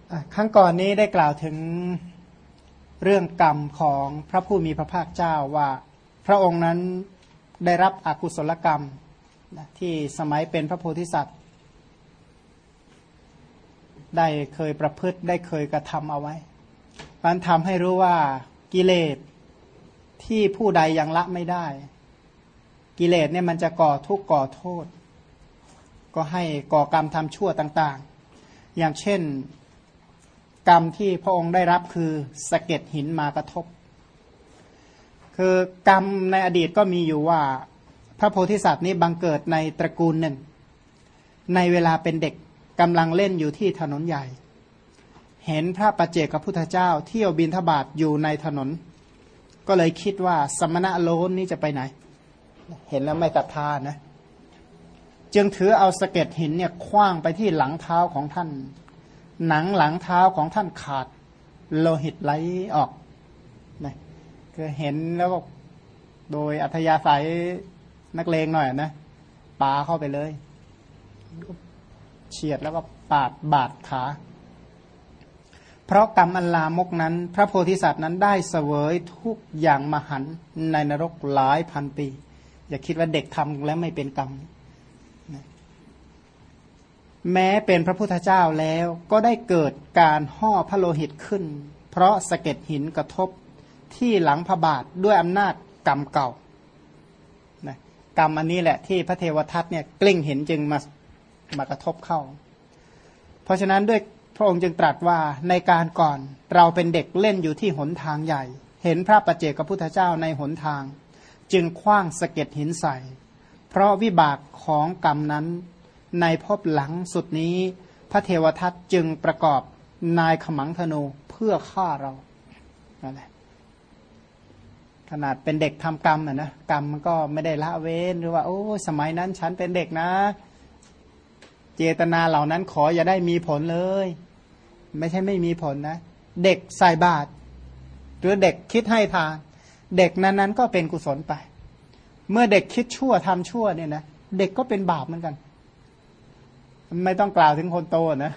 ครั้งก่อนนี้ได้กล่าวถึงเรื่องกรรมของพระผู้มีพระภาคเจ้าว่าพระองค์นั้นได้รับอกุศลกรรมที่สมัยเป็นพระโพธิสัตว์ได้เคยประพฤติได้เคยกระทำเอาไว้มันทำให้รู้ว่ากิเลสที่ผู้ใดยังละไม่ได้กิเลสเนี่ยมันจะก่อทุกข์ก่อโทษก็ให้ก่อกรรมทำชั่วต่างๆอย่างเช่นกรรมที่พระองค์ได้รับคือสะเก็ดหินมากระทบคือกรรมในอดีตก็มีอยู่ว่าพระโพธิสัตว์นี้บังเกิดในตระกูลหนึ่งในเวลาเป็นเด็กกำลังเล่นอยู่ที่ถนนใหญ่เห็นพระปัจเจกพุทธเจ้าเที่ยวบิณฑบาตอยู่ในถนนก็เลยคิดว่าสมณะโลนนี้จะไปไหนเห็นแล้วไม่ศรัทธานะจึงถือเอาสะเก็ดหินเนี่ยคว้างไปที่หลังเท้าของท่านหนังหลังเท้าของท่านขาดโลหิตไหลออกนะคือเห็นแล้วก็โดยอัธยาศัยนักเลงหน่อยนะปาเข้าไปเลยเฉียดแล้วก็ปาดบาดขาเพราะกรรมอันลามกนั้นพระโพธิสัตว์นั้นได้เสวยทุกอย่างมหันต์ในนรกหลายพันปีอย่าคิดว่าเด็กทำแล้วไม่เป็นกรรมแม้เป็นพระพุทธเจ้าแล้วก็ได้เกิดการห่อพระโลหิตขึ้นเพราะสะเก็ดหินกระทบที่หลังพระบาทด้วยอำนาจกรรมเก่านะกรรมอันนี้แหละที่พระเทวทัตเนี่ยกลิ้งเห็นจึงมากระทบเข้าเพราะฉะนั้นด้วยพระองค์จึงตรัสว่าในการก่อนเราเป็นเด็กเล่นอยู่ที่หนทางใหญ่เห็นพระปัจเจกพุทธเจ้าในหนทางจึงขว้างสะเก็ดหินใส่เพราะวิบากของกรรมนั้นในภพหลังสุดนี้พระเทวทัตจึงประกอบนายขมังธนูเพื่อฆ่าเรานั่นแหละขนาดเป็นเด็กทำกรรมนะกรรมมันก็ไม่ได้ละเว้นหรือว่าโอ้สมัยนั้นฉันเป็นเด็กนะเจตนาเหล่านั้นขออย่าได้มีผลเลยไม่ใช่ไม่มีผลนะเด็กใส่บาตรหรือเด็กคิดให้ทานเด็กนั้นก็เป็นกุศลไปเมื่อเด็กคิดชั่วทำชั่วเนี่ยนะเด็กก็เป็นบาปเหมือนกันไม่ต้องกล่าวถึงคนโตนะ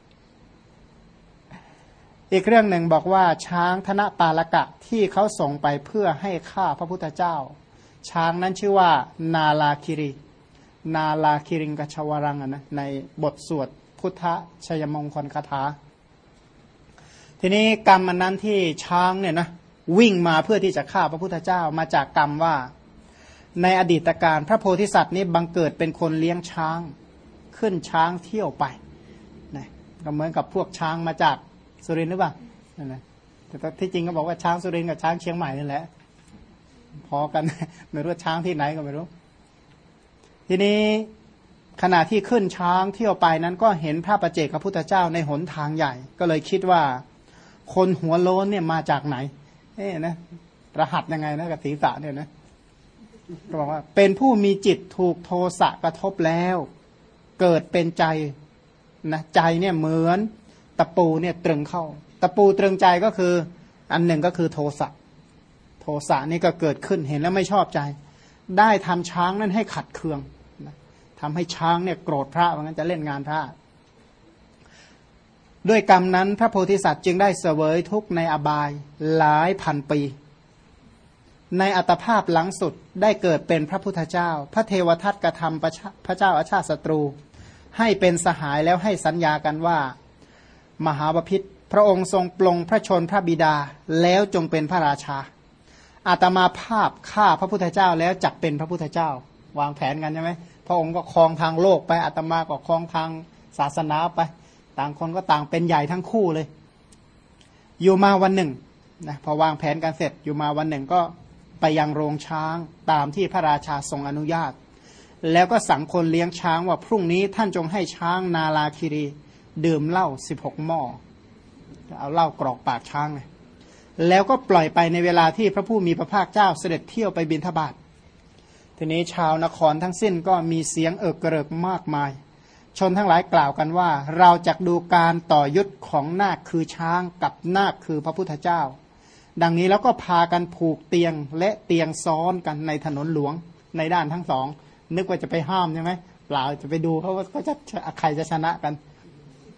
อีกเรื่องหนึ่งบอกว่าช้างธนปาลกะที่เขาส่งไปเพื่อให้ฆ่าพระพุทธเจ้าช้างนั้นชื่อว่านาลาคิรินาลาคิริงกชวรังนะในบทสวดพุทธชัยมงคลคาถาทีนี้กรรมอันนั้นที่ช้างเนี่ยนะวิ่งมาเพื่อที่จะฆ่าพระพุทธเจ้ามาจากกรรมว่าในอดีตการพระโพธิสัตว์นี้บังเกิดเป็นคนเลี้ยงช้างขึ้นช้างเที่ยวไปนะก็เหมือนกับพวกช้างมาจากสุรินทร์หรือเปล่านั่นแหละแต่ที่จริงก็บอกว่าช้างสุรินทร์กับช้างเชียงใหม่นี่แหละพอกันไม่รู้ช้างที่ไหนก็ไม่รู้ทีนี้ขณะที่ขึ้นช้างเที่ยวไปนั้นก็เห็นพระปัจเจกพุทธเจ้าในหนทางใหญ่ก็เลยคิดว่าคนหัวโล้นเนี่ยมาจากไหนนะรหัสยังไงนะกับศีรษะเนี่ยนะก็บอกว่าเป็นผู้มีจิตถูกโทสะกระทบแล้วเกิดเป็นใจนะใจเนี่ยเหมือนตะปูเนี่ยตรึงเข้าตะปูตรึงใจก็คืออันหนึ่งก็คือโทสะโทสะนี่ก็เกิดขึ้นเห็นแล้วไม่ชอบใจได้ทำช้างนั้นให้ขัดเคืองนะทำให้ช้างเนี่ยโกรธพระว่างั้นจะเล่นงานพระด้วยกรรมนั้นพระโพธิสัตว์จึงได้เสวยทุกข์ในอบายหลายพันปีในอัตภาพหลังสุดได้เกิดเป็นพระพุทธเจ้าพระเทวทัตกระทำพระเจ้าอาชาติศัตรูให้เป็นสหายแล้วให้สัญญากันว่ามหาบพิตรพระองค์ทรงปลงพระชนพระบิดาแล้วจงเป็นพระราชาอาตมาภาพฆ่าพระพุทธเจ้าแล้วจักเป็นพระพุทธเจ้าวางแผนกันใช่ไหมพระองค์ก็ครองทางโลกไปอาตมาก็ครองทางศาสนาไปต่างคนก็ต่างเป็นใหญ่ทั้งคู่เลยอยู่มาวันหนึ่งนะพอวางแผนกันเสร็จอยู่มาวันหนึ่งก็ไปยังโรงช้างตามที่พระราชาทรงอนุญาตแล้วก็สั่งคนเลี้ยงช้างว่าพรุ่งนี้ท่านจงให้ช้างนาลาคิรีดื่มเหล้า16หม้อเอาเหล้ากรอกปากช้างเลยแล้วก็ปล่อยไปในเวลาที่พระผู้มีพระภาคเจ้าเสด็จเที่ยวไปบิณฑบาตทีนี้ชาวนครทั้งสิ้นก็มีเสียงเอิกกระเริกมากมายชนทั้งหลายกล่าวกันว่าเราจะดูการต่อยุทธของนาคคือช้างกับนาคคือพระพุทธเจ้าดังนี้แล้วก็พากันผูกเตียงและเตียงซ้อนกันในถนนหลวงในด้านทั้งสองนึกว่าจะไปห้ามใช่ไหมเปล่าจะไปดูเขาว่าเขาจะใครจะชนะกัน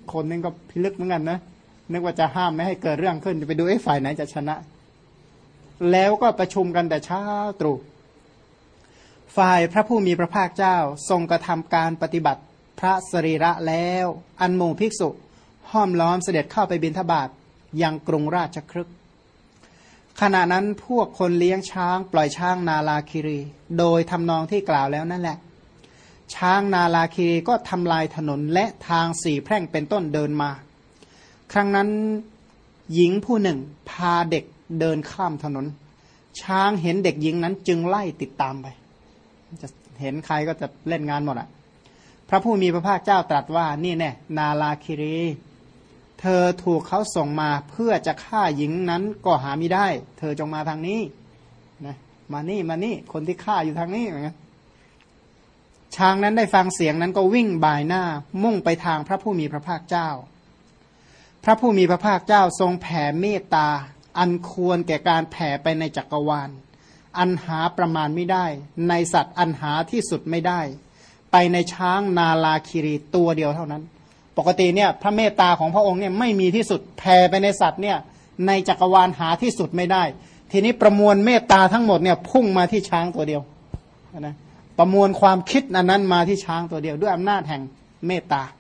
คนนึงก็พิลึกเหมือนกันนะนึกว่าจะห้ามไม่ให้เกิดเรื่องขึ้นจะไปดูฝ่ายไหนจะชนะแล้วก็ประชุมกันแต่เช้าตรู่ฝ่ายพระผู้มีพระภาคเจ้าทรงกระทำการปฏิบัติพระสรีระแล้วอันหมู่ภิกษุห้อมล้อมเสด็จเข้าไปบิณฑบาตยังกรุงราชคฤห์ขณะนั้นพวกคนเลี้ยงช้างปล่อยช้างนาลาคิรีโดยทำนองที่กล่าวแล้วนั่นแหละช้างนาลาคิรีก็ทำลายถนนและทางสี่แพร่งเป็นต้นเดินมาครั้งนั้นหญิงผู้หนึ่งพาเด็กเดินข้ามถนนช้างเห็นเด็กหญิงนั้นจึงไล่ติดตามไปจะเห็นใครก็จะเล่นงานหมดอ่ะพระผู้มีพระภาคเจ้าตรัสว่านี่แน่นาลาคิรีเธอถูกเขาส่งมาเพื่อจะฆ่าหญิงนั้นก็หาไม่ได้เธอจงมาทางนี้นะมานี่คนที่ฆ่าอยู่ทางนี้เหมือนกันช้างนั้นได้ฟังเสียงนั้นก็วิ่งบ่ายหน้ามุ่งไปทางพระผู้มีพระภาคเจ้าพระผู้มีพระภาคเจ้าทรงแผ่เมตตาอันควรแก่การแผ่ไปในจักรวาลอันหาประมาณไม่ได้ในสัตว์อันหาที่สุดไม่ได้ไปในช้างนาลาคิรีตัวเดียวเท่านั้นปกติเนี่ยพระเมตตาของพระองค์เนี่ยไม่มีที่สุดแผ่ไปในสัตว์เนี่ยในจักรวาลหาที่สุดไม่ได้ทีนี้ประมวลเมตตาทั้งหมดเนี่ยพุ่งมาที่ช้างตัวเดียวนะประมวลความคิดอันนั้นมาที่ช้างตัวเดียวด้วยอำนาจแห่งเมตตา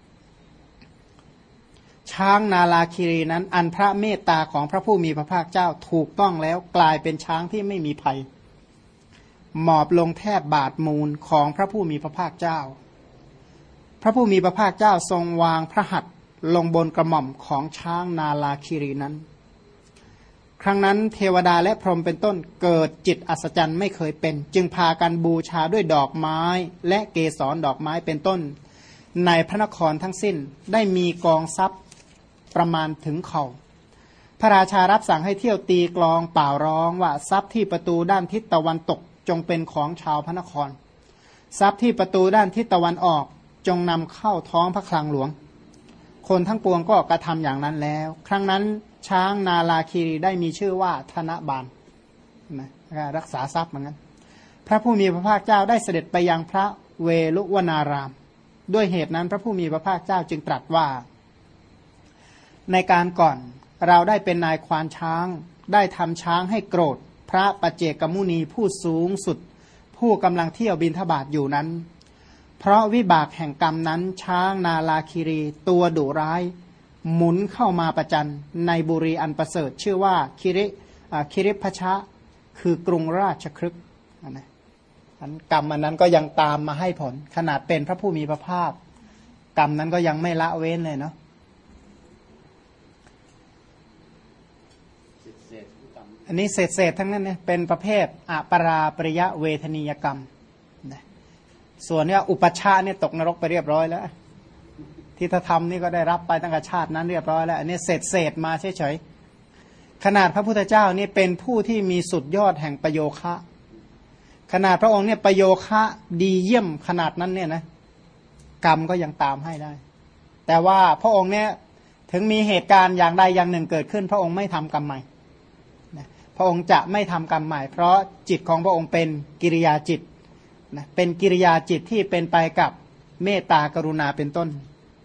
ช้างนาลาคิรีนั้นอันพระเมตตาของพระผู้มีพระภาคเจ้าถูกต้องแล้วกลายเป็นช้างที่ไม่มีภัยหมอบลงแทบบาทมูลของพระผู้มีพระภาคเจ้าพระผู้มีพระภาคเจ้าทรงวางพระหัตถ์ลงบนกระหม่อมของช้างนาลาคิรีนั้นครั้งนั้นเทวดาและพรหมเป็นต้นเกิดจิตอัศจรรย์ไม่เคยเป็นจึงพากันบูชาด้วยดอกไม้และเกสรดอกไม้เป็นต้นในพระนครทั้งสิ้นได้มีกองทรัพย์ประมาณถึงเข่าพระราชารับสั่งให้เที่ยวตีกลองเป่าร้องว่าทรัพย์ที่ประตูด้านทิศตะวันตกจงเป็นของชาวพระนครทรัพย์ที่ประตูด้านทิศตะวันออกจงนำเข้าท้องพระคลังหลวงคนทั้งปวงก็กระทำอย่างนั้นแล้วครั้งนั้นช้างนาลาคีรีได้มีชื่อว่าธนบาลนะรักษาทรัพย์เหมือนกันพระผู้มีพระภาคเจ้าได้เสด็จไปยังพระเวลุวนารามด้วยเหตุนั้นพระผู้มีพระภาคเจ้าจึงตรัสว่าในการก่อนเราได้เป็นนายควานช้างได้ทำช้างให้โกรธพระปัจเจกมุนีผู้สูงสุดผู้กำลังเที่ยวบิณฑบาตอยู่นั้นเพราะวิบากแห่งกรรมนั้นช้างนาลาคิรีตัวดุร้ายหมุนเข้ามาประจันในบุรีอันประเสริฐชื่อว่าคิริพชะคือกรุงราชคฤห์นะกรรมอันนั้นก็ยังตามมาให้ผลขนาดเป็นพระผู้มีพระภาคกรรมนั้นก็ยังไม่ละเว้นเลยเนาะอันนี้เศษทั้งนั้นเนี่ยเป็นประเภทอปราปริยะเวทนียกรรมส่วนเนี่ยอุปัชฌะเนี่ยตกนรกไปเรียบร้อยแล้วที่ถ้าทำนี่ก็ได้รับไปตั้งแต่ชาตินั้นเรียบร้อยแล้วอันนี้เศษมาเฉยๆขนาดพระพุทธเจ้านี่เป็นผู้ที่มีสุดยอดแห่งประโยคะขนาดพระองค์เนี่ยประโยคะดีเยี่ยมขนาดนั้นเนี่ยนะกรรมก็ยังตามให้ได้แต่ว่าพระองค์เนี่ยถึงมีเหตุการณ์อย่างใดอย่างหนึ่งเกิดขึ้นพระองค์ไม่ทำกรรมใหม่พระองค์จะไม่ทำกรรมใหม่เพราะจิตของพระองค์เป็นกิริยาจิตนะเป็นกิริยาจิตที่เป็นไปกับเมตตากรุณาเป็นต้น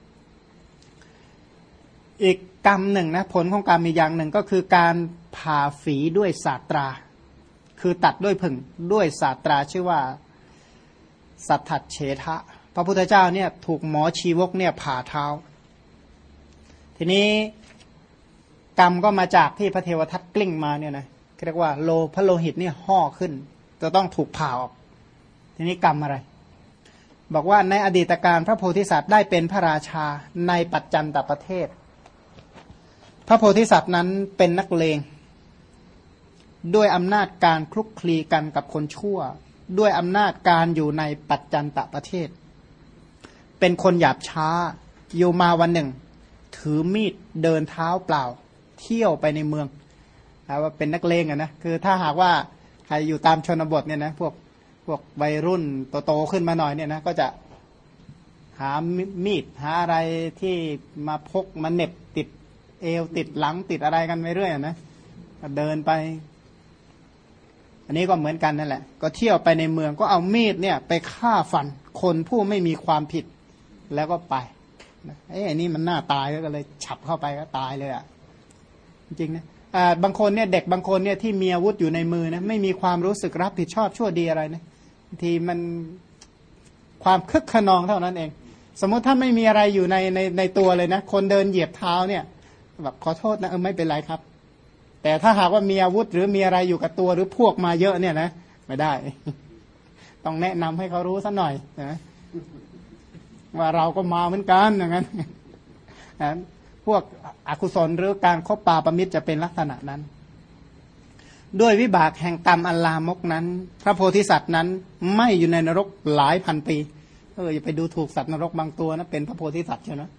อีกกรรมหนึ่งนะผลของกรรมมีอย่างหนึ่งก็คือการผ่าฝีด้วยศาสตราคือตัดด้วยผึ่งด้วยศาสตราชื่อว่าสัทธัดเฉทะพระพุทธเจ้าเนี่ยถูกหมอชีวกเนี่ยผ่าเท้าทีนี้กรรมก็มาจากที่พระเทวทัตกลิ้งมาเนี่ยนะเรียกว่าพระโลหิตเนี่ยห่อขึ้นจะต้องถูกผ่าออกทีนี้กรรมอะไรบอกว่าในอดีตการพระโพธิสัตว์ได้เป็นพระราชาในปัจจันตประเทศพระโพธิสัตว์นั้นเป็นนักเลงด้วยอำนาจการคลุกคลีกันกับคนชั่วด้วยอำนาจการอยู่ในปัจจันตประเทศเป็นคนหยาบช้าอยู่มาวันหนึ่งถือมีดเดินเท้าเปล่าเที่ยวไปในเมืองว่าเป็นนักเลงนะคือถ้าหากว่าใครอยู่ตามชนบทเนี่ยนะพวกวัยรุ่นโตๆขึ้นมาหน่อยเนี่ยนะก็จะหามีดหาอะไรที่มาพกมาเหน็บติดเอวติดหลังติดอะไรกันไปเรื่อยนะเดินไปอันนี้ก็เหมือนกันนั่นแหละก็เที่ยวไปในเมืองก็เอามีดเนี่ยไปฆ่าฟันคนผู้ไม่มีความผิดแล้วก็ไปไอ้นี่มันน่าตายก็เลยฉับเข้าไปก็ตายเลยอ่ะจริงๆนะบางคนเนี่ยเด็กบางคนเนี่ยที่มีอาวุธอยู่ในมือนะไม่มีความรู้สึกรับผิดชอบชั่วดีอะไรนะทีมันความคึกขนองเท่านั้นเองสมมติถ้าไม่มีอะไรอยู่ในตัวเลยนะคนเดินเหยียบเท้าเนี่ยแบบขอโทษนะไม่เป็นไรครับแต่ถ้าหากว่ามีอาวุธหรือมีอะไรอยู่กับตัวหรือพวกมาเยอะเนี่ยนะไม่ได้ต้องแนะนำให้เขารู้สักหน่อยนะว่าเราก็มาเหมือนกันอย่างนั้นพวกอกุศลหรือการคบปาปมิตรจะเป็นลักษณะนั้นด้วยวิบากแห่งกรรมอัลลามกนั้นพระโพธิสัตว์นั้นไม่อยู่ในนรกหลายพันปีอย่าไปดูถูกสัตว์นรกบางตัวนะเป็นพระโพธิสัตว์ใช่ไหม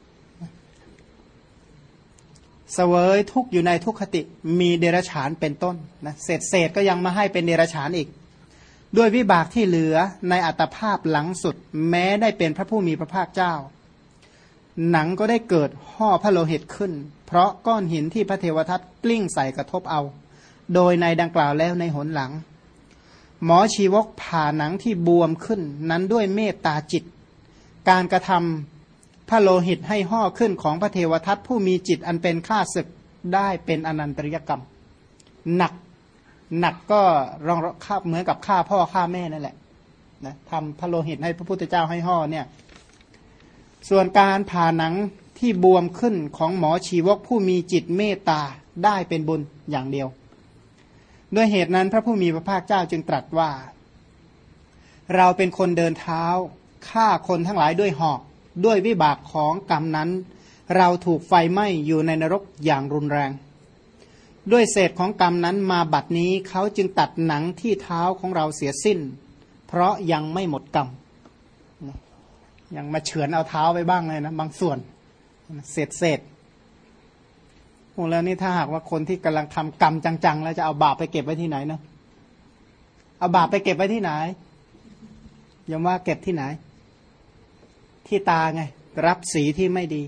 เสวยทุกข์อยู่ในทุกขติมีเดรัจฉานเป็นต้นนะเศษก็ยังมาให้เป็นเดรัจฉานอีกด้วยวิบากที่เหลือในอัตภาพหลังสุดแม้ได้เป็นพระผู้มีพระภาคเจ้าหนังก็ได้เกิดห่อพระโลหิตขึ้นเพราะก้อนหินที่พระเทวทัตกลิ้งใส่กระทบเอาโดยในดังกล่าวแล้วในหนหลังหมอชีวกผ่าหนังที่บวมขึ้นนั้นด้วยเมตตาจิตการกระทำพระโลหิตให้ห่อขึ้นของพระเทวทัตผู้มีจิตอันเป็นข้าศึกได้เป็นอนันตริยกรรมหนักก็รองฆ่าเหมือนกับฆ่าพ่อฆ่าแม่นั่นแหละนะทำพระโลหิตให้พระพุทธเจ้าให้ห่อเนี่ยส่วนการผ่าหนังที่บวมขึ้นของหมอชีวกผู้มีจิตเมตตาได้เป็นบุญอย่างเดียวด้วยเหตุนั้นพระผู้มีพระภาคเจ้าจึงตรัสว่าเราเป็นคนเดินเท้าฆ่าคนทั้งหลายด้วยหอกด้วยวิบากของกรรมนั้นเราถูกไฟไหม้อยู่ในนรกอย่างรุนแรงด้วยเศษของกรรมนั้นมาบัดนี้เขาจึงตัดหนังที่เท้าของเราเสียสิ้นเพราะยังไม่หมดกรรมยังมาเฉือนเอาเท้าไปบ้างเลยนะบางส่วนเศษพวกแล้วนี่ถ้าหากว่าคนที่กำลังทำกรรมจังๆแล้วจะเอาบาปไปเก็บไว้ที่ไหนนะเอาบาปไปเก็บไว้ที่ไหนยอมว่าเก็บที่ไหนที่ตาไงรับสีที่ไม่ดี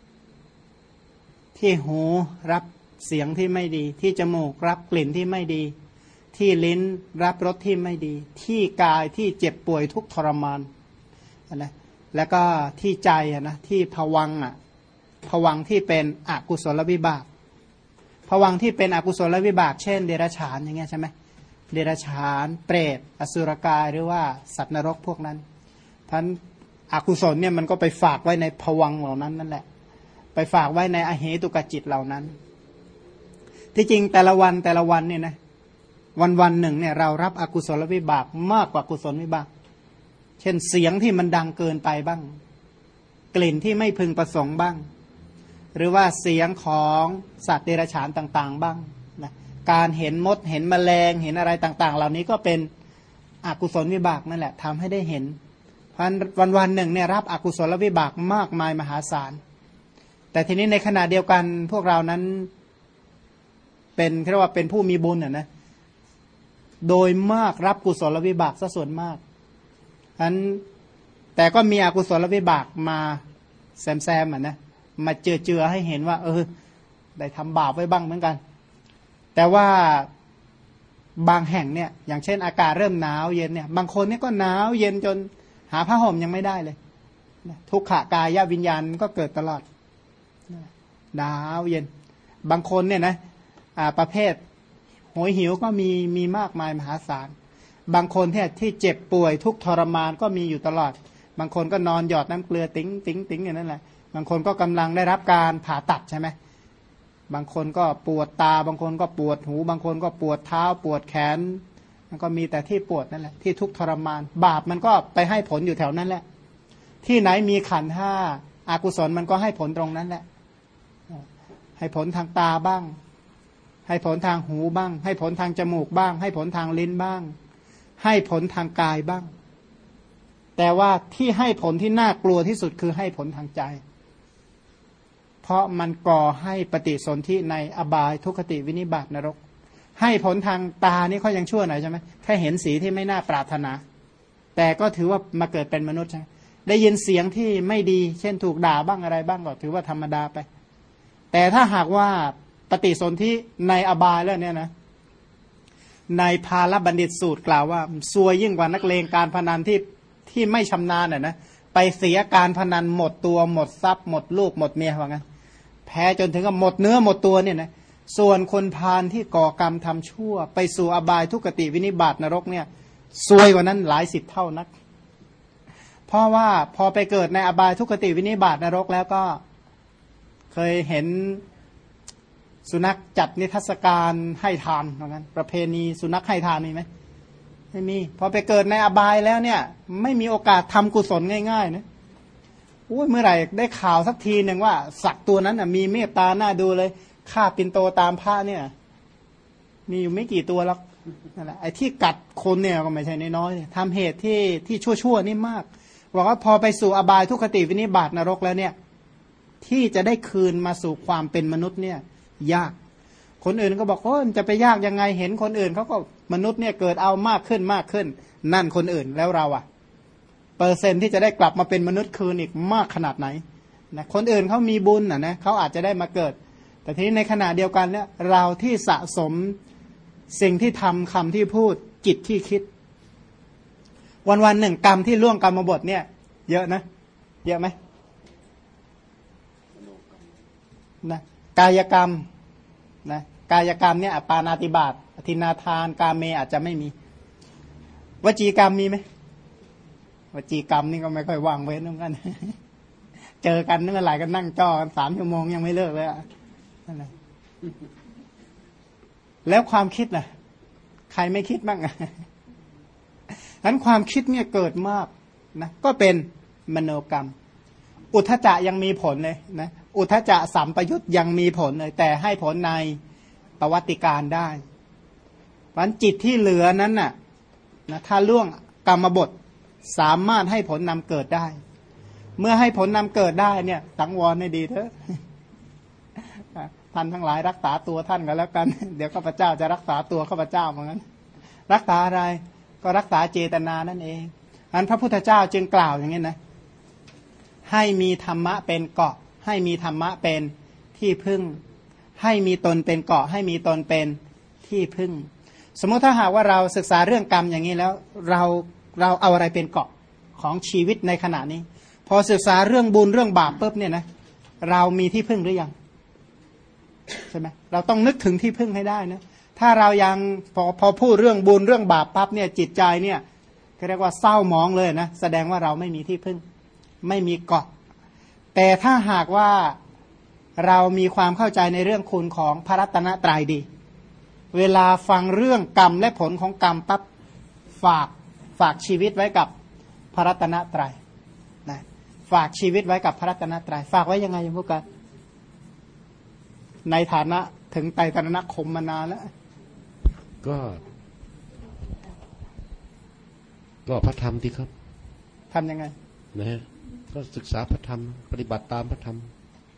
ที่หูรับเสียงที่ไม่ดีที่จมูกรับกลิ่นที่ไม่ดีที่ลิ้นรับรสที่ไม่ดีที่กายที่เจ็บป่วยทุกทรมานนะแล้วก็ที่ใจนะที่ภวังค์ภวังค์ที่เป็นอกุศลวิบากภวังค์ที่เป็นอกุศลวิบากเช่นเดรัจฉานอย่างเงี้ยใช่ไหมเดรัจฉานเปรตอสุรกายหรือว่าสัตว์นรกพวกนั้นท่านอกุศลเนี่ยมันก็ไปฝากไว้ในภวังค์เหล่านั้นนั่นแหละไปฝากไว้ในอเหตุกจิตเหล่านั้นที่จริงแต่ละวันเนี่ยนะวันหนึ่งเนี่ยเรารับอกุศลวิบากมากกว่ากุศลวิบากเช่นเสียงที่มันดังเกินไปบ้างกลิ่นที่ไม่พึงประสงค์บ้างหรือว่าเสียงของสัตว์เดรัจฉานต่างๆบ้างนะการเห็นมดเห็นแมลงเห็นอะไรต่างๆเหล่านี้ก็เป็นอกุศลวิบากนั่นแหละทำให้ได้เห็นเพราะวันหนึ่งเนี่ยรับอกุศลวิบากมากมายมหาศาลแต่ทีนี้ในขณะเดียวกันพวกเรานั้นเป็นเรียกว่าเป็นผู้มีบุญนะโดยมากรับกุศลวิบากซะส่วนมากอันแต่ก็มีอกุศลวิบากมาแซมนะมาเจือให้เห็นว่าได้ทำบาปไว้บ้างเหมือนกันแต่ว่าบางแห่งเนี่ยอย่างเช่นอากาศเริ่มหนาวเย็นเนี่ยบางคนเนี่ยก็หนาวเย็นจนหาผ้าห่มยังไม่ได้เลยทุกขกายวิญญาณก็เกิดตลอดหนาวเย็นบางคนเนี่ยนะประเภทโหยหิวก็มีมากมายมหาศาลบางคนที่เจ็บป่วยทุกทรมานก็มีอยู่ตลอดบางคนก็นอนหยอดน้ำเกลือติ๋งอย่างนั้นแหละบางคนก็กำลังได้รับการผ่าตัดใช่ไหมบางคนก็ปวดตาบางคนก็ปวดหูบางคนก็ปวดเท้าปวดแขนมันก็มีแต่ที่ปวดนั่นแหละที่ทุกทรมานบาปมันก็ไปให้ผลอยู่แถวนั้นแหละที่ไหนมีขันธ์ห้าอกุศลมันก็ให้ผลตรงนั้นแหละให้ผลทางตาบ้างให้ผลทางหูบ้างให้ผลทางจมูกบ้างให้ผลทางลิ้นบ้างให้ผลทางกายบ้างแต่ว่าที่ให้ผลที่น่ากลัวที่สุดคือให้ผลทางใจเพราะมันก่อให้ปฏิสนธิในอบายทุกขติวินิบาตนรกให้ผลทางตานี่เขายังชั่วหน่อยใช่ไหมแค่เห็นสีที่ไม่น่าปรารถนาแต่ก็ถือว่ามาเกิดเป็นมนุษย์ใช่ไหมได้ยินเสียงที่ไม่ดีเช่นถูกด่าบ้างอะไรบ้างก็ถือว่าธรรมดาไปแต่ถ้าหากว่าปฏิสนธิในอบายแล้วเนี่ยนะในภาลบัณฑิตสูตรกล่าวว่าซวยยิ่งกว่านักเลงการพนันที่ไม่ชำนาญนะไปเสียการพนันหมดตัวหมดทรัพย์หมดลูกหมดเมียว่างั้นแพ้จนถึงกับหมดเนื้อหมดตัวเนี่ยนะส่วนคนพาลที่ก่อกรรมทำชั่วไปสู่อบายทุกขติวินิบาตนรกเนี่ยซวยกว่านั้นหลายสิบเท่านักเพราะว่าพอไปเกิดในอบายทุกขติวินิบาตนรกแล้วก็เคยเห็นสุนัขจัดนิทรรศการให้ทานว่างั้นประเพณีสุนัขให้ทานมีไหมไม่มีพอไปเกิดในอบายแล้วเนี่ยไม่มีโอกาสทำกุศลง่ายๆนะเมื่อไหร่ได้ข่าวสักทีหนึ่งว่าสัตว์ตัวนั้นมีเมตตาหน้าดูเลยฆ่าปิ่นโตตามพระเนี่ยมีอยู่ไม่กี่ตัวหรอกนั่นแหละไอ้ที่กัดคนเนี่ยก็ไม่ใช่น้อยๆทำเหตุที่ชั่วๆนี่มากบอกว่าพอไปสู่อบายทุกขติวินิบาตนรกแล้วเนี่ยที่จะได้คืนมาสู่ความเป็นมนุษย์เนี่ยยากคนอื่นก็บอกจะไปยากยังไงเห็นคนอื่นเขาก็มนุษย์เนี่ยเกิดเอามากขึ้นมากขึ้นนั่นคนอื่นแล้วเราเปอร์เซ็นต์ที่จะได้กลับมาเป็นมนุษย์คืนอีกมากขนาดไหนนะคนอื่นเขามีบุญนะเขาอาจจะได้มาเกิดแต่ทีนี้ในขณะเดียวกันเนี่ยเราที่สะสมสิ่งที่ทำคำที่พูดจิตที่คิดวันๆหนึ่งกรรมที่ล่วงกรรมบทเนี่ยเยอะนะเยอะไหมนะกายกรรมนะกายกรรมเนี่ยปาณาติบาตอทินนาทานกาเมอาจจะไม่มีวจีกรรมมีไหมวจีกรรมนี่ก็ไม่ค่อยว่างเว้นเหมือนกัน เจอกันเมื่อไหร่ก็นั่งจ้อกัน3 ชั่วโมงยังไม่เลิกเลยนั่นแหละแล้วความคิดล่ะใครไม่คิดบ้างนั้นความคิดเนี่ยเกิดมากนะก็เป็นมโนกรรมอุทธัจจะยังมีผลเลยนะอุทธัจจะสัมปยุตยังมีผลเลยแต่ให้ผลในประวัติการได้เพราะจิตที่เหลือนั้นน่ะนะถ้าล่วงกรรมบทสามารถให้ผลนำเกิดได้เมื่อให้ผลนำเกิดได้เนี่ยสังวรให้ดีเถอะท่านทั้งหลายรักษาตัวท่านกันแล้วกันเดี๋ยวข้าพเจ้าจะรักษาตัวข้าพเจ้าเหมือนกันรักษาอะไรก็รักษาเจตนานั่นเองอันพระพุทธเจ้าจึงกล่าวอย่างนี้นะให้มีธรรมะเป็นเกาะให้มีธรรมะเป็นที่พึ่งให้มีตนเป็นเกาะให้มีตนเป็นที่พึ่งสมมติถ้าหากว่าเราศึกษาเรื่องกรรมอย่างนี้แล้วเราเอาอะไรเป็นเกาะของชีวิตในขณะนี้พอศึกษาเรื่องบุญเรื่องบาปปุ๊บเนี่ยนะเรามีที่พึ่งหรือยังใช่ไหมเราต้องนึกถึงที่พึ่งให้ได้นะถ้าเรายังพอพูดเรื่องบุญเรื่องบาปปั๊บเนี่ยจิตใจเนี่ยเรียกว่าเศร้าหมองเลยนะแสดงว่าเราไม่มีที่พึ่งไม่มีเกาะแต่ถ้าหากว่าเรามีความเข้าใจในเรื่องคุณของพระรัตนตรัยดีเวลาฟังเรื่องกรรมและผลของกรรมปั๊บฝากชีวิตไว้กับพระรัตนตรัยนะฝากชีวิตไว้กับพระรัตนตรัยฝากไว้ยังไงพวกกันในฐานะถึงไตรตรณคมมานานแล้วก็พระธรรมที่ครับทำยังไงนะก็ศึกษาพระธรรมปฏิบัติตามพระธรรม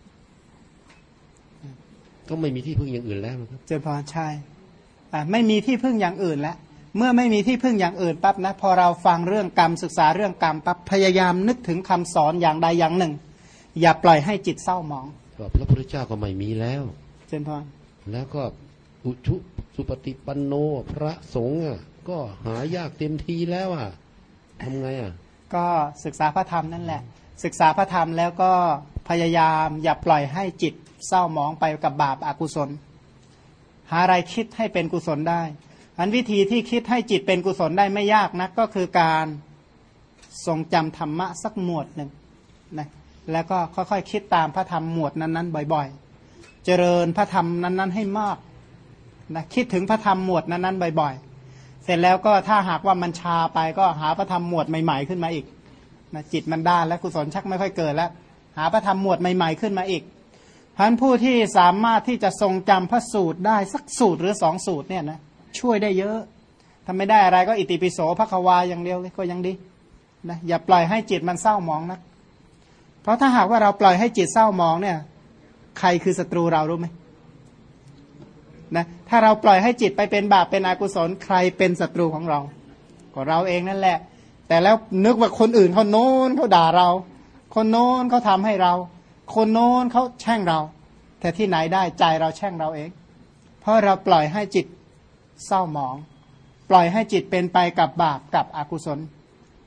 ก็ไม่มีที่พึ่งอย่างอื่นแล้วครับเจริญพรใช่ไม่มีที่พึ่งอย่างอื่นแล้วเมื่อไม่มีที่พึ่งอย่างอื่นปั๊บนะพอเราฟังเรื่องกรรมศึกษาเรื่องกรรมปั๊บพยายามนึกถึงคำสอนอย่างใดอย่างหนึ่งอย่าปล่อยให้จิตเศร้าหมองก็พระพุทธเจ้าก็ไม่มีแล้วเจริญพรแล้วก็อุชุสุปฏิปันโนพระสงฆ์ก็หายากเต็มทีแล้วทำไงก็ศึกษาพระธรรมนั่นแหละศึกษาพระธรรมแล้วก็พยายามอย่าปล่อยให้จิตเศร้าหมองไปกับบาปอกุศลหาอะไรคิดให้เป็นกุศลได้อันวิธีที่คิดให้จิตเป็นกุศลได้ไม่ยากนักก็คือการทรงจำธรรมะสักหมวดหนึ่งนะแล้วก็ค่อยๆคิดตามพระธรรมหมวดนั้นๆบ่อยๆเจริญพระธรรมนั้นๆให้มากนะคิดถึงพระธรรมหมวดนั้นๆบ่อยๆเสร็จแล้วก็ถ้าหากว่ามันชาไปก็หาพระธรรมหมวดใหม่ๆขึ้นมาอีกนะจิตมันด้านและกุศลชักไม่ค่อยเกิดแล้วหาพระธรรมหมวดใหม่ๆขึ้นมาอีกท่านผู้ที่สามารถที่จะทรงจำพระสูตรได้สักสูตรหรือ2 สูตรเนี่ยนะช่วยได้เยอะถ้าไม่ได้อะไรก็อิติปิโสภควาอย่างเดียวก็ยังดีนะอย่าปล่อยให้จิตมันเศร้าหมองนะเพราะถ้าหากว่าเราปล่อยให้จิตเศร้าหมองเนี่ยใครคือศัตรูเรารู้ไหมนะถ้าเราปล่อยให้จิตไปเป็นบาปเป็นอกุศลใครเป็นศัตรูของเราก็เราเองนั่นแหละแต่แล้วนึกว่าคนอื่นเขาโน้นเขาด่าเราคนโน้นเขาทำให้เราคนโน้นเขาแช่งเราแต่ที่ไหนได้ใจเราแช่งเราเองเพราะเราปล่อยให้จิตเศร้าหมองปล่อยให้จิตเป็นไปกับบาปกับอกุศล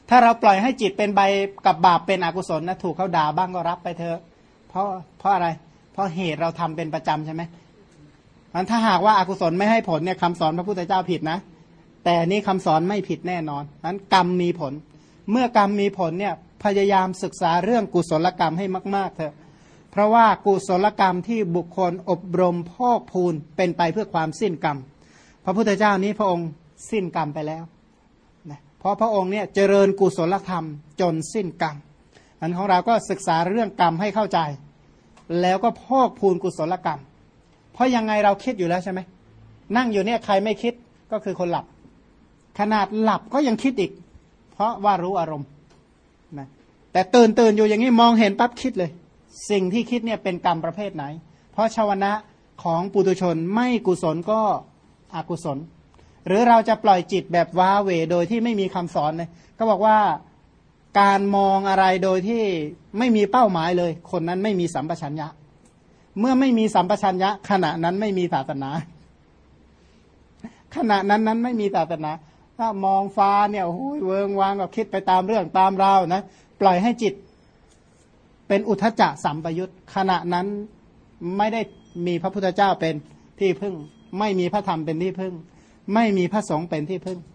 ถ้าเราปล่อยให้จิตเป็นใบกับบาปเป็นอกุศลนะถูกเขาด่าบ้างก็รับไปเถอะเพราะอะไรเพราะเหตุเราทำเป็นประจำใช่ไหมมันถ้าหากว่าอากุศลไม่ให้ผลเนี่ยคำสอนพระพุทธเจ้าผิดนะแต่นี้คำสอนไม่ผิดแน่นอนนั้นกรรมมีผลเมื่อกรรมมีผลเนี่ยพยายามศึกษาเรื่องกุศลกรรมให้มากๆเถอะเพราะว่ากุศลกรรมที่บุคคลอบรมพอกพูนเป็นไปเพื่อความสิ้นกรรมพระพุทธเจ้านี้พระองค์สิ้นกรรมไปแล้วนะเพราะพระองค์เนี่ยเจริญกุศลธรรมจนสิ้นกรรมอันของเราก็ศึกษาเรื่องกรรมให้เข้าใจแล้วก็พอกพูนกุศลกรรมเพราะยังไงเราคิดอยู่แล้วใช่ไหมนั่งอยู่เนี่ยใครไม่คิดก็คือคนหลับขนาดหลับก็ยังคิดอีกเพราะว่ารู้อารมณ์นะแต่ตื่นอยู่อย่างนี้มองเห็นปั๊บคิดเลยสิ่งที่คิดเนี่ยเป็นกรรมประเภทไหนเพราะชาวนะของปุถุชนไม่กุศลก็อกุศลหรือเราจะปล่อยจิตแบบว้าเหวโดยที่ไม่มีคำสอนเลยก็บอกว่าการมองอะไรโดยที่ไม่มีเป้าหมายเลยคนนั้นไม่มีสัมปชัญญะเมื่อไม่มีสัมปชัญญะขณะนั้นไม่มีศาสนาขณะนั้นไม่มีศาสนาถ้ามองฟ้าเนี่ยโอ้ยเวิงวางก็คิดไปตามเรื่องตามราวนะปล่อยให้จิตเป็นอุทธัจจะสัมปยุตขณะนั้นไม่ได้มีพระพุทธเจ้าเป็นที่พึ่งไม่มีพระธรรมเป็นที่พึ่งไม่มีพระสงฆ์เป็นที่พึ่ง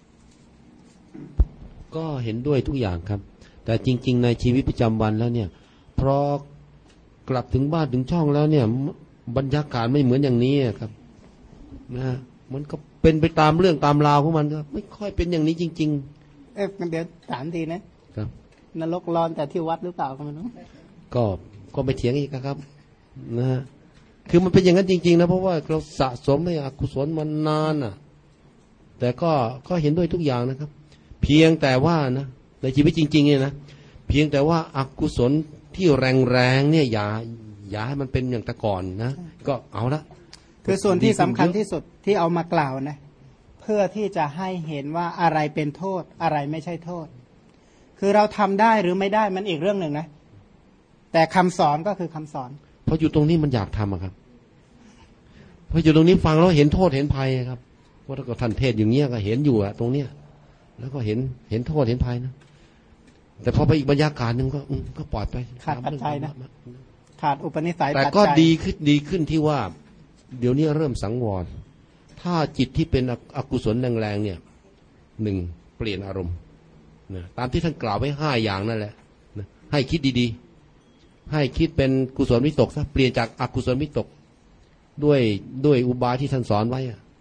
ก็เห็นด้วยทุกอย่างครับแต่จริงๆในชีวิตประจำวันแล้วเนี่ยพอกลับถึงบ้านถึงช่องแล้วเนี่ยบรรยากาศไม่เหมือนอย่างนี้ครับนะมันก็เป็นไปตามเรื่องตามราวของมันก็ไม่ค่อยเป็นอย่างนี้จริงๆเดี๋ยวถามทีนะครับนรกร้อนแต่ที่วัดหรือเปล่าก็ไม่รู้ก็ไปเถียงอีกครับนะฮะคือมันเป็นอย่างนั้นจริงๆนะเพราะว่าเราสะสมให้อกุศลมานานอ่ะแต่ก็เห็นด้วยทุกอย่างนะครับเพียงแต่ว่านะในชีวิตจริงๆเนี่ยนะเพียงแต่ว่าอกุศลที่แรงๆเนี่ยอย่าให้มันเป็นอย่างแต่ก่อนนะก็เอาละคือส่วนที่สำคัญที่สุดที่เอามากล่าวนะเพื่อที่จะให้เห็นว่าอะไรเป็นโทษอะไรไม่ใช่โทษคือเราทำได้หรือไม่ได้มันอีกเรื่องหนึ่งนะแต่คำสอนก็คือคำสอนพออยู่ตรงนี้มันอยากทำอะครับพออยู่ตรงนี้ฟังแล้วเห็นโทษเห็นภัยครับว่าถ้าเกิดท่านเทศอย่างเงี้ยก็เห็นอยู่อะตรงเนี้ยแล้วก็เห็นโทษเห็นภัยนะแต่พอไปอีกบรรยากาศหนึ่งก็ปล่อยไปขาดปัจจัยนะขาดอุปนิสัยแต่ก็ดีขึ้นที่ว่าเดี๋ยวนี้เริ่มสังวรถ้าจิตที่เป็นอกุศลแรงๆเนี่ยหนึ่งเปลี่ยนอารมณ์นะตามที่ท่านกล่าวไว้5อย่างนั่นแหละนะให้คิดดีๆให้คิดเป็นกุศลวิตกซะเปลี่ยนจากอกุศลวิตกด้วยอุบายที่ท่านสอนไว้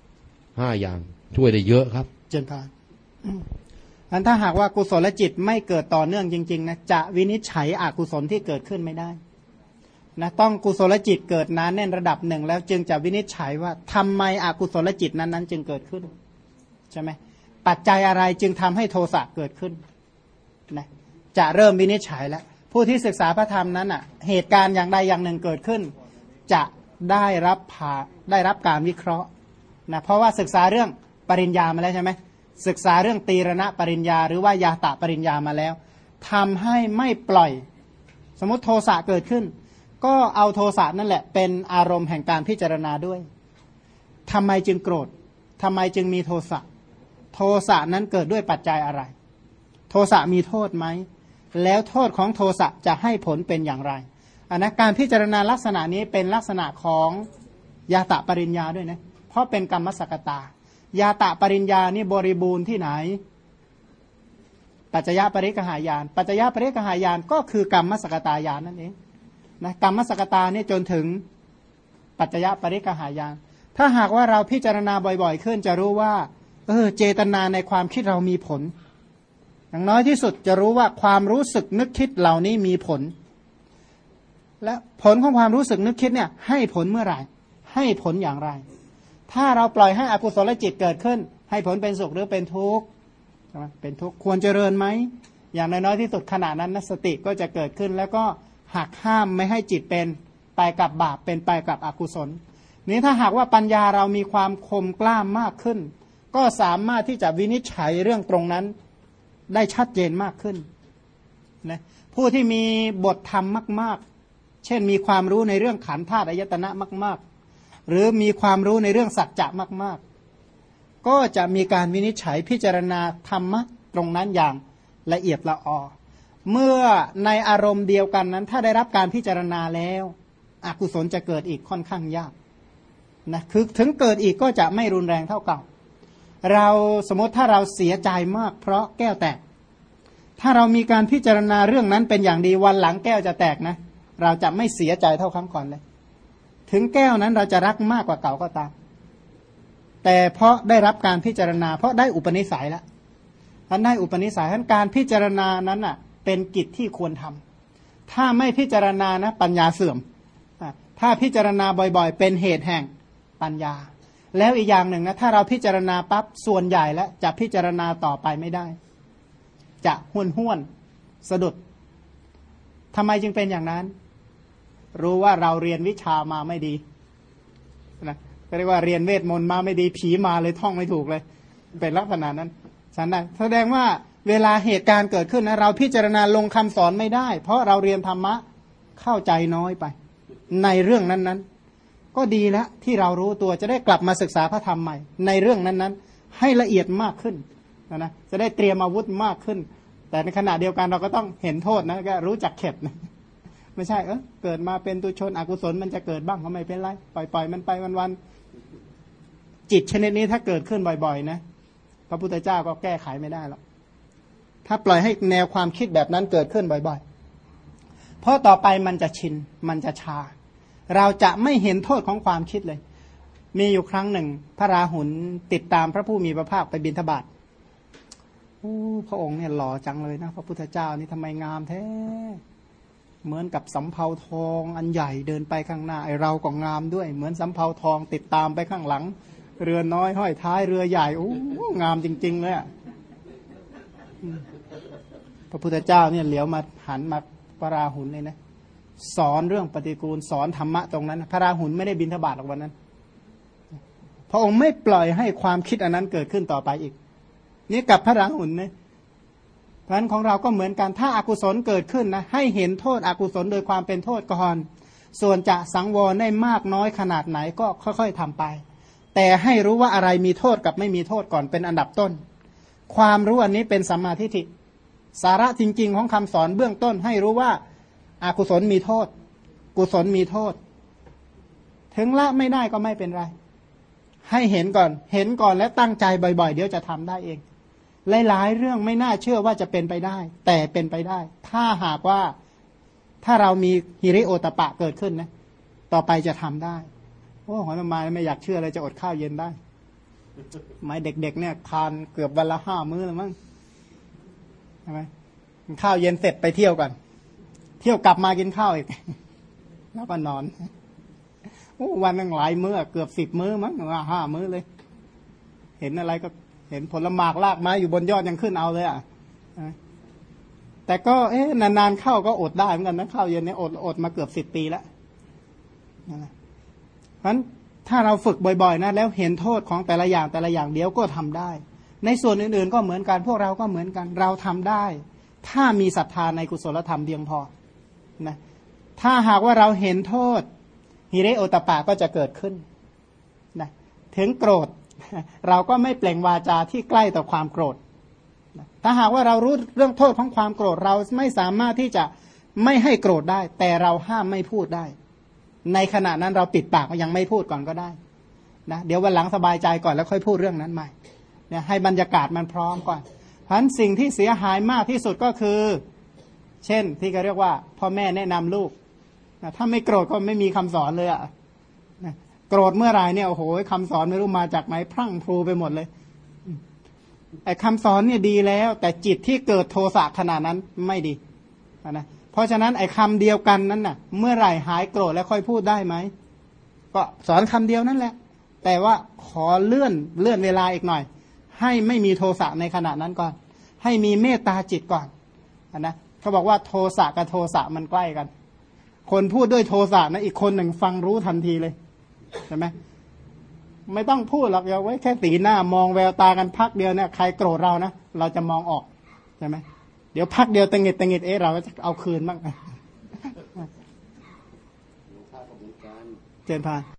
5อย่างช่วยได้เยอะครับเจนพานอันถ้าหากว่ากุศลจิตไม่เกิดต่อเนื่องจริงๆนะจะวินิจฉัยอกุศลที่เกิดขึ้นไม่ได้นะต้องกุศลจิตเกิดนานแน่นระดับหนึ่งแล้วจึงจะวินิจฉัยว่าทำไมอกุศลจิตนั้นจึงเกิดขึ้นใช่ไหมปัจจัยอะไรจึงทำให้โทสะเกิดขึ้นนะจะเริ่มวินิจฉัยแล้วผู้ที่ศึกษาพระธรรมนั้นอ่ะเหตุการณ์อย่างใดอย่างหนึ่งเกิดขึ้นจะได้รับการวิเคราะห์นะเพราะว่าศึกษาเรื่องปริญญามาแล้วใช่ไหมศึกษาเรื่องตีรณปริญญาหรือว่ายาตะปริญญามาแล้วทำให้ไม่ปล่อยสมมติโทสะเกิดขึ้นก็เอาโทสะนั่นแหละเป็นอารมณ์แห่งการพิจารณาด้วยทำไมจึงโกรธทำไมจึงมีโทสะโทสะนั้นเกิดด้วยปัจจัยอะไรโทสะมีโทษไหมแล้วโทษของโทสะจะให้ผลเป็นอย่างไรอันนะการพิจารณาลักษณะนี้เป็นลักษณะของยาตะปริญญาด้วยนะเพราะเป็นกรรมสกตายาตะปริญญานี่บริบูรณ์ที่ไหนปัจจยปริกหายานปัจจยปริกหายานก็คือกรรมสกตายานนั่นเองนะกรรมสกตานี่จนถึงปัจจยปริกหายานถ้าหากว่าเราพิจารณาบ่อยๆขึ้นจะรู้ว่าเจตนาในความคิดเรามีผลอย่างน้อยที่สุดจะรู้ว่าความรู้สึกนึกคิดเหล่านี้มีผลและผลของความรู้สึกนึกคิดเนี่ยให้ผลเมื่อไหร่ให้ผลอย่างไรถ้าเราปล่อยให้อกุศลจิตเกิดขึ้นให้ผลเป็นสุขหรือเป็นทุกข์เป็นทุกข์ควรเจริญไหมอย่างน้อยที่สุดขณะนั้นสติก็จะเกิดขึ้นแล้วก็หักห้ามไม่ให้จิตเป็นไปกับบาปเป็นไปกับอกุศลนี้ถ้าหากว่าปัญญาเรามีความคมกล้ามมากขึ้นก็สามารถที่จะวินิจฉัยเรื่องตรงนั้นได้ชัดเจนมากขึ้นนะผู้ที่มีบทธรรมมากๆเช่นมีความรู้ในเรื่องขันธ์ธาตุอายตนะมากๆหรือมีความรู้ในเรื่องสัจจะมากๆก็จะมีการวินิจฉัยพิจารณาธรรมะตรงนั้นอย่างละเอียดละออเมื่อในอารมณ์เดียวกันนั้นถ้าได้รับการพิจารณาแล้วอกุศลจะเกิดอีกค่อนข้างยากนะคือถึงเกิดอีกก็จะไม่รุนแรงเท่าเก่าเราสมมติถ้าเราเสียใจมากเพราะแก้วแตกถ้าเรามีการพิจารณาเรื่องนั้นเป็นอย่างดีวันหลังแก้วจะแตกนะเราจะไม่เสียใจเท่าครั้งก่อนเลยถึงแก้วนั้นเราจะรักมากกว่าเก่าก็ตามแต่เพราะได้รับการพิจารณาเพราะได้อุปนิสัยแล้วท่านได้อุปนิสัยท่านการพิจารณานั้นอ่ะเป็นกิจที่ควรทำถ้าไม่พิจารณานะปัญญาเสื่อมถ้าพิจารณาบ่อยๆเป็นเหตุแห่งปัญญาแล้วอีกอย่างหนึ่งนะถ้าเราพิจารณาปั๊บส่วนใหญ่แล้วจะพิจารณาต่อไปไม่ได้จะห้วนสะดุดทำไมจึงเป็นอย่างนั้นรู้ว่าเราเรียนวิชามาไม่ดีนะเรียกว่าเรียนเวทมนต์มาไม่ดีผีมาเลยท่องไม่ถูกเลยเป็นลักษณะนั้นฉันได้แสดงว่าเวลาเหตุการณ์เกิดขึ้นนะเราพิจารณาลงคำสอนไม่ได้เพราะเราเรียนธรรมะเข้าใจน้อยไปในเรื่องนั้นๆก็ดีแล้วที่เรารู้ตัวจะได้กลับมาศึกษาพระธรรมใหม่ในเรื่องนั้นๆให้ละเอียดมากขึ้นนะจะได้เตรียมอาวุธมากขึ้นแต่ในขณะเดียวกันเราก็ต้องเห็นโทษนะก็รู้จักเข็ดนะไม่ใช่เกิดมาเป็นตุชนอกุศลมันจะเกิดบ้างก็ไม่เป็นไรปล่อยมันไปวันๆจิตชนิดนี้ถ้าเกิดขึ้นบ่อยๆนะพระพุทธเจ้าก็แก้ไขไม่ได้หรอกถ้าปล่อยให้แนวความคิดแบบนั้นเกิดขึ้นบ่อยๆเพราะต่อไปมันจะชินมันจะชาเราจะไม่เห็นโทษของความคิดเลยมีอยู่ครั้งหนึ่งพระราหุลติดตามพระผู้มีพระภาคไปบิณฑบาตพระองค์เนี่ยหล่อจังเลยนะพระพุทธเจ้านี่ทำไมงามแท้เหมือนกับสำเภาทองอันใหญ่เดินไปข้างหน้าไอเราก็งามด้วยเหมือนสำเภาทองติดตามไปข้างหลังเรือน้อยห้อยท้ายเรือใหญ่งามจริงๆเลยพระพุทธเจ้าเนี่ยเหลียวมาหันมาพระราหุลเลยนะสอนเรื่องปฏิกูลสอนธรรมะตรงนั้นพระราหุลไม่ได้บิณฑบาตหรอกวันนั้นพระองค์ไม่ปล่อยให้ความคิดอันนั้นเกิดขึ้นต่อไปอีกนี่กับพระราหุลนะเพราะฉะนั้นของเราก็เหมือนกันถ้าอากุศลเกิดขึ้นนะให้เห็นโทษอกุศลโดยความเป็นโทษก่อนส่วนจะสังวรได้มากน้อยขนาดไหนก็ค่อยๆทำไปแต่ให้รู้ว่าอะไรมีโทษกับไม่มีโทษก่อนเป็นอันดับต้นความรู้อันนี้เป็นสัมมาทิฏฐิสาระจริงๆของคำสอนเบื้องต้นให้รู้ว่าอกุศลมีโทษกุศลมีโทษถึงละไม่ได้ก็ไม่เป็นไรให้เห็นก่อนและตั้งใจบ่อยๆเดี๋ยวจะทำได้เองหลายๆเรื่องไม่น่าเชื่อว่าจะเป็นไปได้แต่เป็นไปได้ถ้าหากว่าถ้าเรามีหิริโอตปะเกิดขึ้นนะต่อไปจะทำได้โอ้โหมาไม่อยากเชื่อเลยจะอดข้าวเย็นได้หมายเด็กๆเนี่ยทานเกือบวันละ5 มื้อแล้วมั้งใช่ไหมข้าวเย็นเสร็จไปเที่ยวก่อนเที่ยวกลับมากินข้าวอีกแล้วก็นอนวันนึงหลายมื้อเกือบ10 มื้อมั้ง5 มื้อเลยเห็นอะไรก็เห็นผลหมากลากไม้อยู่บนยอดยังขึ้นเอาเลยแต่ก็นานๆเข้าก็อดได้เหมือนกันนะข้าวเย็นเนี่ยอดมาเกือบ10 ปีแล้วเพราะฉะนั้นถ้าเราฝึกบ่อยๆนะแล้วเห็นโทษของแต่ละอย่างเดี๋ยวก็ทำได้ในส่วนอื่นๆก็เหมือนกันพวกเราก็เหมือนกันเราทำได้ถ้ามีศรัทธาในกุศลธรรมเพียงพอนะถ้าหากว่าเราเห็นโทษหิริโอตปะก็จะเกิดขึ้นนะถึงโกรธเราก็ไม่เปล่งวาจาที่ใกล้ต่อความโกรธถ้าหากว่าเรารู้เรื่องโทษของความโกรธเราไม่สามารถที่จะไม่ให้โกรธได้แต่เราห้ามไม่พูดได้ในขณะนั้นเราปิดปากยังไม่พูดก่อนก็ได้นะเดี๋ยววันหลังสบายใจก่อนแล้วค่อยพูดเรื่องนั้นใหม่เนี่ยให้บรรยากาศมันพร้อมก่อนเพราะฉะนั้นสิ่งที่เสียหายมากที่สุดก็คือเช่นที่เขาเรียกว่าพ่อแม่แนะนำลูกถ้าไม่โกรธก็ไม่มีคำสอนเลยโกรธเมื่อไหร่เนี่ยโอ้โหคำสอนไม่รู้มาจากไหนพรั่งพรูไปหมดเลยไอ้คำสอนเนี่ยดีแล้วแต่จิตที่เกิดโทสะขนาดนั้นไม่ดีนะเพราะฉะนั้นไอ้คำเดียวกันนั้นน่ะเมื่อไหร่หายโกรธแล้วค่อยพูดได้ไหมก็สอนคำเดียวนั่นแหละแต่ว่าขอเลื่อนเวลาอีกหน่อยให้ไม่มีโทสะในขณะนั้นก่อนให้มีเมตตาจิตก่อนนะเขาบอกว่าโทสะกับโทสะมันใกล้กันคนพูดด้วยโทสะนะอีกคนหนึ่งฟังรู้ทันทีเลยใช่ไหมไม่ต้องพูดหรอกเอาไว้แค่สีหน้ามองแววตากันพักเดียวเนี่ยใครโกรธเรานะเราจะมองออกใช่ไหมเดี๋ยวพักเดียวตังหิดเราจะเอาคืนบ้างเจนพาน